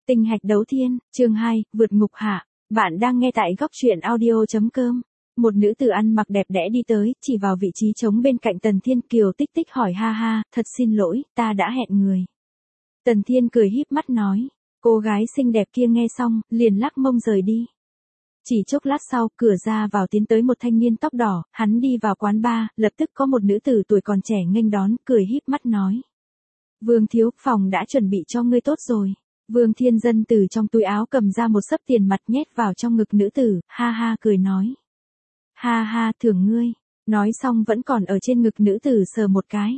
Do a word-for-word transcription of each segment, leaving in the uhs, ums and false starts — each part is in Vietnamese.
Tinh hạch đấu thiên, chương hai, vượt ngục hạ. Bạn đang nghe tại góc truyện audio chấm com. Một nữ tử ăn mặc đẹp đẽ đi tới, chỉ vào vị trí trống bên cạnh Tần Thiên. Kiều Tích Tích hỏi: ha ha, thật xin lỗi, ta đã hẹn người. Tần Thiên cười híp mắt nói. Cô gái xinh đẹp kia nghe xong, liền lắc mông rời đi. Chỉ chốc lát sau, cửa ra vào tiến tới một thanh niên tóc đỏ, hắn đi vào quán bar, lập tức có một nữ tử tuổi còn trẻ nghênh đón, cười híp mắt nói. Vương thiếu, phòng đã chuẩn bị cho ngươi tốt rồi. Vương Thiên Dân từ trong túi áo cầm ra một xấp tiền mặt nhét vào trong ngực nữ tử, ha ha cười nói. Ha ha, thưởng ngươi. Nói xong vẫn còn ở trên ngực nữ tử sờ một cái.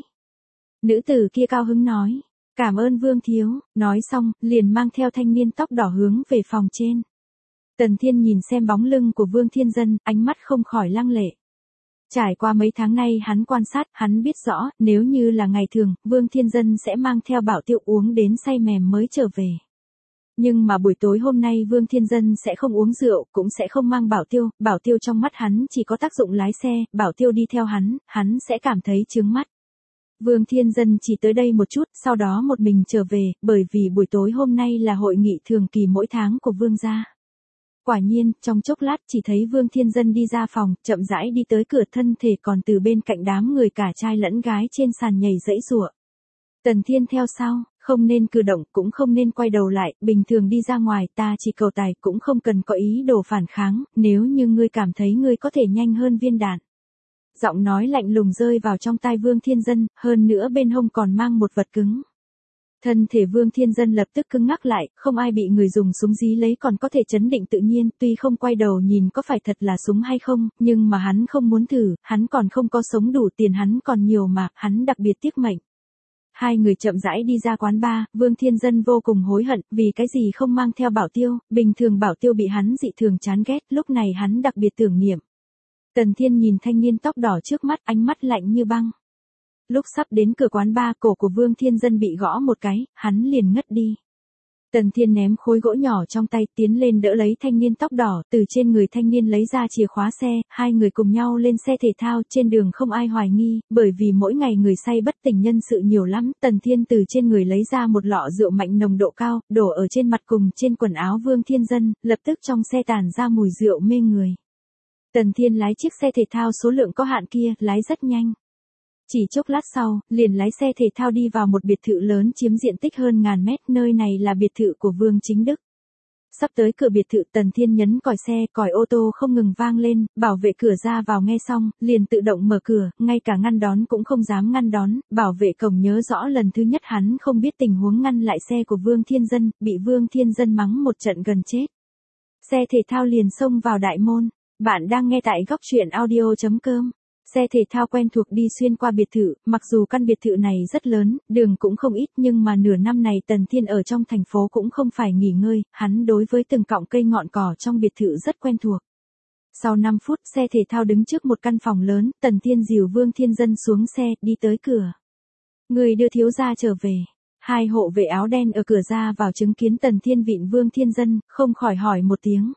Nữ tử kia cao hứng nói. Cảm ơn Vương thiếu, nói xong, liền mang theo thanh niên tóc đỏ hướng về phòng trên. Tần Thiên nhìn xem bóng lưng của Vương Thiên Dân, ánh mắt không khỏi lăng lệ. Trải qua mấy tháng nay hắn quan sát, hắn biết rõ, nếu như là ngày thường, Vương Thiên Dân sẽ mang theo Bảo Tiêu uống đến say mềm mới trở về. Nhưng mà buổi tối hôm nay Vương Thiên Dân sẽ không uống rượu, cũng sẽ không mang Bảo Tiêu, Bảo Tiêu trong mắt hắn chỉ có tác dụng lái xe, Bảo Tiêu đi theo hắn, hắn sẽ cảm thấy chướng mắt. Vương Thiên Dân chỉ tới đây một chút, sau đó một mình trở về, bởi vì buổi tối hôm nay là hội nghị thường kỳ mỗi tháng của Vương gia. Quả nhiên, trong chốc lát chỉ thấy Vương Thiên Dân đi ra phòng, chậm rãi đi tới cửa, thân thể còn từ bên cạnh đám người cả trai lẫn gái trên sàn nhảy giãy giụa. Tần Thiên theo sau, không nên cử động, cũng không nên quay đầu lại, bình thường đi ra ngoài ta chỉ cầu tài, cũng không cần có ý đồ phản kháng, nếu như ngươi cảm thấy ngươi có thể nhanh hơn viên đạn. Giọng nói lạnh lùng rơi vào trong tai Vương Thiên Dân, hơn nữa bên hông còn mang một vật cứng. Thân thể Vương Thiên Dân lập tức cứng ngắc lại, không ai bị người dùng súng dí lấy còn có thể trấn định tự nhiên, tuy không quay đầu nhìn có phải thật là súng hay không, nhưng mà hắn không muốn thử, hắn còn không có sống đủ tiền, hắn còn nhiều mà, hắn đặc biệt tiếc mệnh. Hai người chậm rãi đi ra quán bar, Vương Thiên Dân vô cùng hối hận, vì cái gì không mang theo Bảo Tiêu, bình thường Bảo Tiêu bị hắn dị thường chán ghét, lúc này hắn đặc biệt tưởng niệm. Tần Thiên nhìn thanh niên tóc đỏ trước mắt, ánh mắt lạnh như băng. Lúc sắp đến cửa quán bar, cổ của Vương Thiên Dân bị gõ một cái, hắn liền ngất đi. Tần Thiên ném khối gỗ nhỏ trong tay, tiến lên đỡ lấy thanh niên tóc đỏ, từ trên người thanh niên lấy ra chìa khóa xe, hai người cùng nhau lên xe thể thao, trên đường không ai hoài nghi, bởi vì mỗi ngày người say bất tỉnh nhân sự nhiều lắm. Tần Thiên từ trên người lấy ra một lọ rượu mạnh nồng độ cao, đổ ở trên mặt cùng trên quần áo Vương Thiên Dân, lập tức trong xe tản ra mùi rượu mê người. Tần Thiên lái chiếc xe thể thao số lượng có hạn kia, lái rất nhanh. Chỉ chốc lát sau, liền lái xe thể thao đi vào một biệt thự lớn chiếm diện tích hơn ngàn mét, nơi này là biệt thự của Vương Chính Đức. Sắp tới cửa biệt thự, Tần Thiên nhấn còi xe, còi ô tô không ngừng vang lên, bảo vệ cửa ra vào nghe xong, liền tự động mở cửa, ngay cả ngăn đón cũng không dám ngăn đón, bảo vệ cổng nhớ rõ lần thứ nhất hắn không biết tình huống ngăn lại xe của Vương Thiên Dân, bị Vương Thiên Dân mắng một trận gần chết. Xe thể thao liền xông vào đại môn. Bạn đang nghe tại góc truyện audio chấm com. Xe thể thao quen thuộc đi xuyên qua biệt thự, mặc dù căn biệt thự này rất lớn, đường cũng không ít, nhưng mà nửa năm này Tần Thiên ở trong thành phố cũng không phải nghỉ ngơi, hắn đối với từng cọng cây ngọn cỏ trong biệt thự rất quen thuộc. Sau năm phút, xe thể thao đứng trước một căn phòng lớn, Tần Thiên dìu Vương Thiên Dân xuống xe, đi tới cửa. Người đưa thiếu gia trở về. Hai hộ vệ áo đen ở cửa ra vào chứng kiến Tần Thiên vịn Vương Thiên Dân, không khỏi hỏi một tiếng.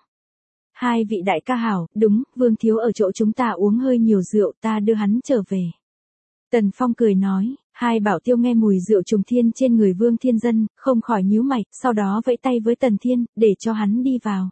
Hai vị đại ca hảo, đúng, Vương thiếu ở chỗ chúng ta uống hơi nhiều rượu, ta đưa hắn trở về. Tần Phong cười nói, hai Bảo Tiêu nghe mùi rượu trùng thiên trên người Vương Thiên Dân, không khỏi nhíu mày, sau đó vẫy tay với Tần Thiên, để cho hắn đi vào.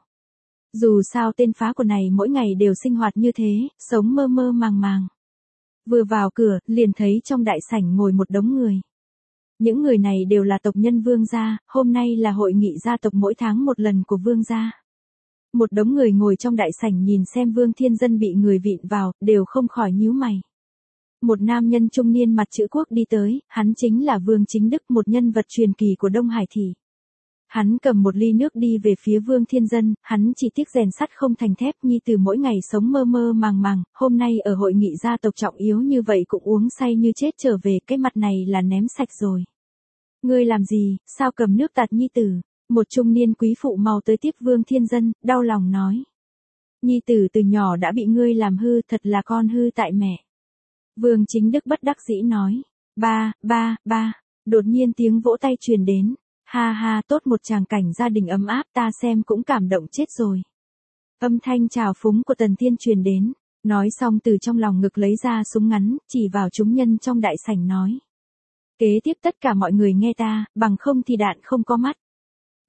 Dù sao tên phá của này mỗi ngày đều sinh hoạt như thế, sống mơ mơ màng màng. Vừa vào cửa, liền thấy trong đại sảnh ngồi một đống người. Những người này đều là tộc nhân Vương gia, hôm nay là hội nghị gia tộc mỗi tháng một lần của Vương gia. Một đống người ngồi trong đại sảnh nhìn xem Vương Thiên Dân bị người vịn vào, đều không khỏi nhíu mày. Một nam nhân trung niên mặt chữ quốc đi tới, hắn chính là Vương Chính Đức, một nhân vật truyền kỳ của Đông Hải Thị. Hắn cầm một ly nước đi về phía Vương Thiên Dân, hắn chỉ tiếc rèn sắt không thành thép, nhi từ mỗi ngày sống mơ mơ màng màng, hôm nay ở hội nghị gia tộc trọng yếu như vậy cũng uống say như chết trở về, cái mặt này là ném sạch rồi. Ngươi làm gì, sao cầm nước tạt nhi tử? Một trung niên quý phụ mau tới tiếp Vương Thiên Dân, đau lòng nói. Nhi tử từ nhỏ đã bị ngươi làm hư, thật là con hư tại mẹ. Vương Chính Đức bất đắc dĩ nói. Ba, ba, ba, đột nhiên tiếng vỗ tay truyền đến. Ha ha, tốt một tràng cảnh gia đình ấm áp, ta xem cũng cảm động chết rồi. Âm thanh trào phúng của Tần Thiên truyền đến. Nói xong từ trong lòng ngực lấy ra súng ngắn, chỉ vào chúng nhân trong đại sảnh nói. Kế tiếp tất cả mọi người nghe ta, bằng không thì đạn không có mắt.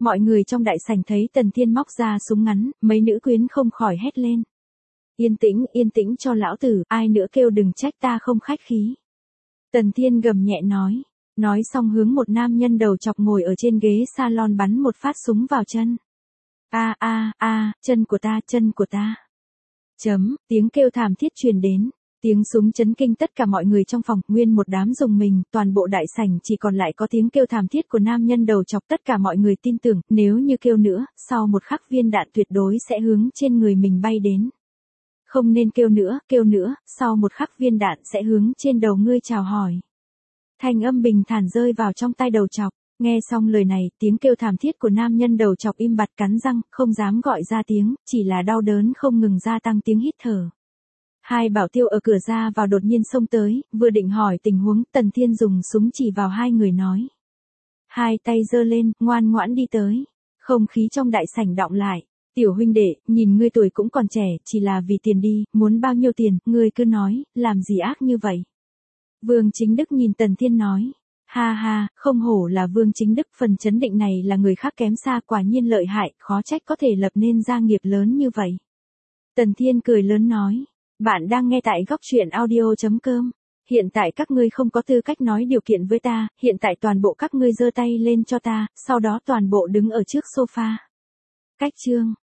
Mọi người trong đại sảnh thấy Tần Thiên móc ra súng ngắn, mấy nữ quyến không khỏi hét lên. Yên tĩnh, yên tĩnh cho lão tử, ai nữa kêu đừng trách ta không khách khí. Tần Thiên gầm nhẹ nói. Nói xong hướng một nam nhân đầu chọc ngồi ở trên ghế salon bắn một phát súng vào chân. A a a, chân của ta, chân của ta. Chấm, tiếng kêu thảm thiết truyền đến. Tiếng súng chấn kinh tất cả mọi người trong phòng, nguyên một đám rùng mình, toàn bộ đại sảnh chỉ còn lại có tiếng kêu thảm thiết của nam nhân đầu chọc. Tất cả mọi người tin tưởng, nếu như kêu nữa, sau một khắc viên đạn tuyệt đối sẽ hướng trên người mình bay đến. Không nên kêu nữa, kêu nữa, sau một khắc viên đạn sẽ hướng trên đầu ngươi chào hỏi. Thanh âm bình thản rơi vào trong tai đầu chọc. Nghe xong lời này, tiếng kêu thảm thiết của nam nhân đầu chọc im bặt cắn răng, không dám gọi ra tiếng, chỉ là đau đớn không ngừng gia tăng tiếng hít thở. Hai bảo tiêu ở cửa ra vào đột nhiên xông tới, vừa định hỏi tình huống, Tần Thiên dùng súng chỉ vào hai người nói. Hai tay giơ lên, ngoan ngoãn đi tới. Không khí trong đại sảnh đọng lại. Tiểu huynh đệ, nhìn ngươi tuổi cũng còn trẻ, chỉ là vì tiền đi, muốn bao nhiêu tiền, ngươi cứ nói, làm gì ác như vậy. Vương Chính Đức nhìn Tần Thiên nói. Ha ha, không hổ là Vương Chính Đức, phần chấn định này là người khác kém xa, quả nhiên lợi hại, khó trách có thể lập nên gia nghiệp lớn như vậy. Tần Thiên cười lớn nói. Bạn đang nghe tại góc truyện audio chấm com. Hiện tại các ngươi không có tư cách nói điều kiện với ta, hiện tại toàn bộ các ngươi giơ tay lên cho ta, sau đó toàn bộ đứng ở trước sofa. Cách chương.